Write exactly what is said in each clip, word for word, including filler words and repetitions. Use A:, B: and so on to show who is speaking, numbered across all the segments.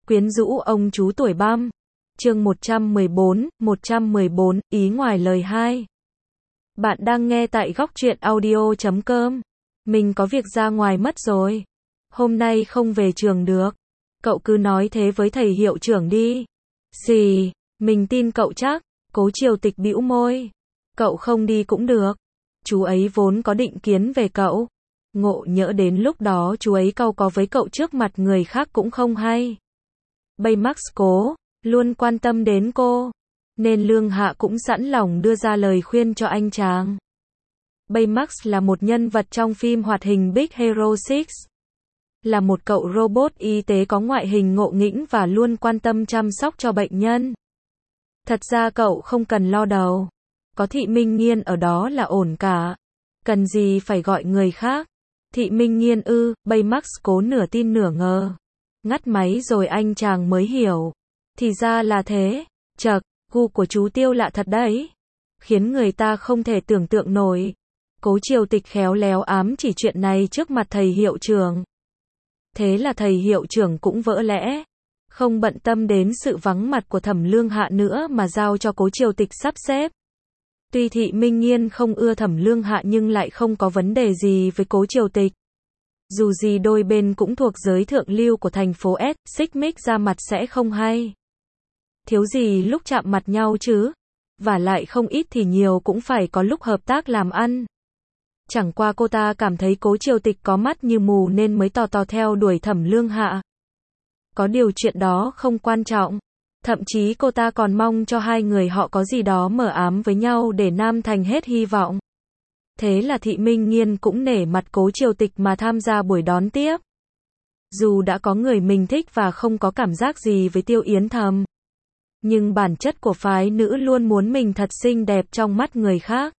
A: Quyến rũ ông chú tuổi băm. Chương một trăm mười bốn, một trăm mười bốn, ý ngoài lời hai. Bạn đang nghe tại góc truyện audio chấm com. Mình có việc ra ngoài mất rồi. Hôm nay không về trường được. Cậu cứ nói thế với thầy hiệu trưởng đi. Xì, mình tin cậu chắc. Cố Triều Tịch bĩu môi. Cậu không đi cũng được. Chú ấy vốn có định kiến về cậu. Ngộ nhỡ đến lúc đó chú ấy cau có với cậu trước mặt người khác cũng không hay. Baymax cố, luôn quan tâm đến cô. Nên Lương Hạ cũng sẵn lòng đưa ra lời khuyên cho anh chàng. Baymax là một nhân vật trong phim hoạt hình Big Hero sáu. Là một cậu robot y tế có ngoại hình ngộ nghĩnh và luôn quan tâm chăm sóc cho bệnh nhân. Thật ra cậu không cần lo đầu. Có Thị Minh Nghiên ở đó là ổn cả. Cần gì phải gọi người khác. Thị Minh Nghiên ư, Baymax cố nửa tin nửa ngờ. Ngắt máy rồi anh chàng mới hiểu. Thì ra là thế. Chậc, gu của chú Tiêu lạ thật đấy. Khiến người ta không thể tưởng tượng nổi. Cố Triều Tịch khéo léo ám chỉ chuyện này trước mặt thầy hiệu trưởng. Thế là thầy hiệu trưởng cũng vỡ lẽ. Không bận tâm đến sự vắng mặt của Thẩm Lương Hạ nữa mà giao cho Cố Triều Tịch sắp xếp. Tuy Thị Minh Nghiên không ưa Thẩm Lương Hạ nhưng lại không có vấn đề gì với Cố Triều Tịch. Dù gì đôi bên cũng thuộc giới thượng lưu của thành phố S, xích mích ra mặt sẽ không hay. Thiếu gì lúc chạm mặt nhau chứ. Và lại không ít thì nhiều cũng phải có lúc hợp tác làm ăn. Chẳng qua cô ta cảm thấy Cố Triều Tịch có mắt như mù nên mới tò tò theo đuổi Thẩm Lương Hạ. Có điều chuyện đó không quan trọng. Thậm chí cô ta còn mong cho hai người họ có gì đó mờ ám với nhau để Nam Thành hết hy vọng. Thế là Thị Minh Nghiên cũng nể mặt Cố Triều Tịch mà tham gia buổi đón tiếp. Dù đã có người mình thích và không có cảm giác gì với Tiêu Yến Thầm. Nhưng bản chất của phái nữ luôn muốn mình thật xinh đẹp trong mắt người khác.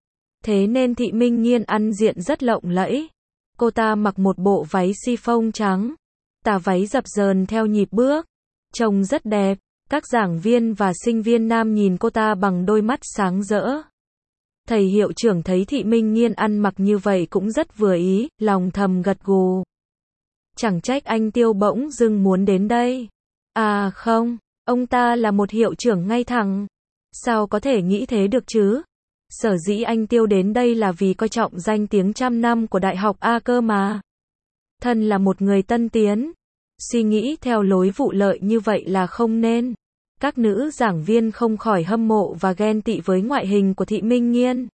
A: Thế nên Thị Minh Nghiên ăn diện rất lộng lẫy. Cô ta mặc một bộ váy chiffon trắng. Tà váy dập dờn theo nhịp bước. Trông rất đẹp. Các giảng viên và sinh viên nam nhìn cô ta bằng đôi mắt sáng rỡ. Thầy hiệu trưởng thấy Thị Minh Nghiên ăn mặc như vậy cũng rất vừa ý, lòng thầm gật gù. Chẳng trách anh Tiêu bỗng dưng muốn đến đây. À không, ông ta là một hiệu trưởng ngay thẳng. Sao có thể nghĩ thế được chứ? Sở dĩ anh Tiêu đến đây là vì coi trọng danh tiếng trăm năm của Đại học A cơ mà. Thân là một người tân tiến. Suy nghĩ theo lối vụ lợi như vậy là không nên. Các nữ giảng viên không khỏi hâm mộ và ghen tị với ngoại hình của Thị Minh Nghiên.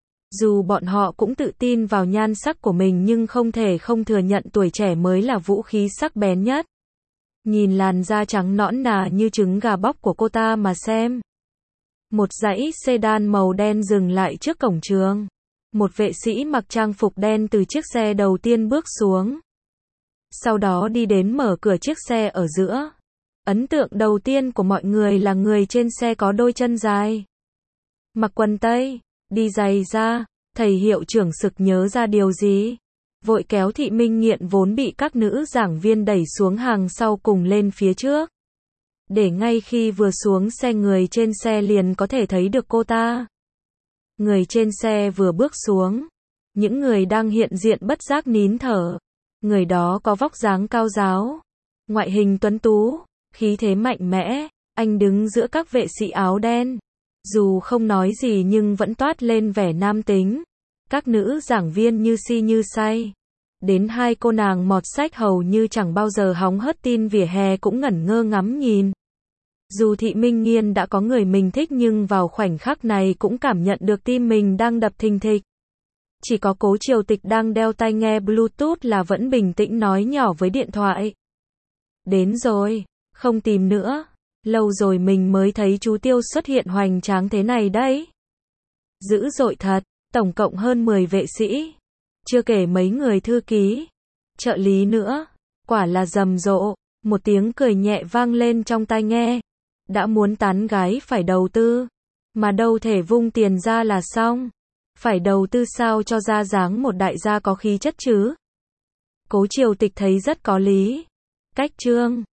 A: Dù bọn họ cũng tự tin vào nhan sắc của mình nhưng không thể không thừa nhận tuổi trẻ mới là vũ khí sắc bén nhất. Nhìn làn da trắng nõn nà như trứng gà bóc của cô ta mà xem. Một dãy sedan màu đen dừng lại trước cổng trường. Một vệ sĩ mặc trang phục đen từ chiếc xe đầu tiên bước xuống. Sau đó đi đến mở cửa chiếc xe ở giữa. Ấn tượng đầu tiên của mọi người là người trên xe có đôi chân dài. Mặc quần tây, đi giày da, thầy hiệu trưởng sực nhớ ra điều gì. Vội kéo Thị Minh Nghiên vốn bị các nữ giảng viên đẩy xuống hàng sau cùng lên phía trước. Để ngay khi vừa xuống xe người trên xe liền có thể thấy được cô ta. Người trên xe vừa bước xuống. Những người đang hiện diện bất giác nín thở. Người đó có vóc dáng cao ráo. Ngoại hình tuấn tú. Khí thế mạnh mẽ, anh đứng giữa các vệ sĩ áo đen. Dù không nói gì nhưng vẫn toát lên vẻ nam tính. Các nữ giảng viên như si như say. Đến hai cô nàng mọt sách hầu như chẳng bao giờ hóng hớt tin vỉa hè cũng ngẩn ngơ ngắm nhìn. Dù Thị Minh Nghiên đã có người mình thích nhưng vào khoảnh khắc này cũng cảm nhận được tim mình đang đập thình thịch. Chỉ có Cố Triều Tịch đang đeo tai nghe Bluetooth là vẫn bình tĩnh nói nhỏ với điện thoại. Đến rồi. Không tìm nữa. Lâu rồi mình mới thấy chú Tiêu xuất hiện hoành tráng thế này đấy. Dữ dội thật. Tổng cộng hơn mười vệ sĩ. Chưa kể mấy người thư ký. Trợ lý nữa. Quả là rầm rộ. Một tiếng cười nhẹ vang lên trong tai nghe. Đã muốn tán gái phải đầu tư. Mà đâu thể vung tiền ra là xong. Phải đầu tư sao cho ra dáng một đại gia có khí chất chứ. Cố Triều Tịch thấy rất có lý. Cách trương.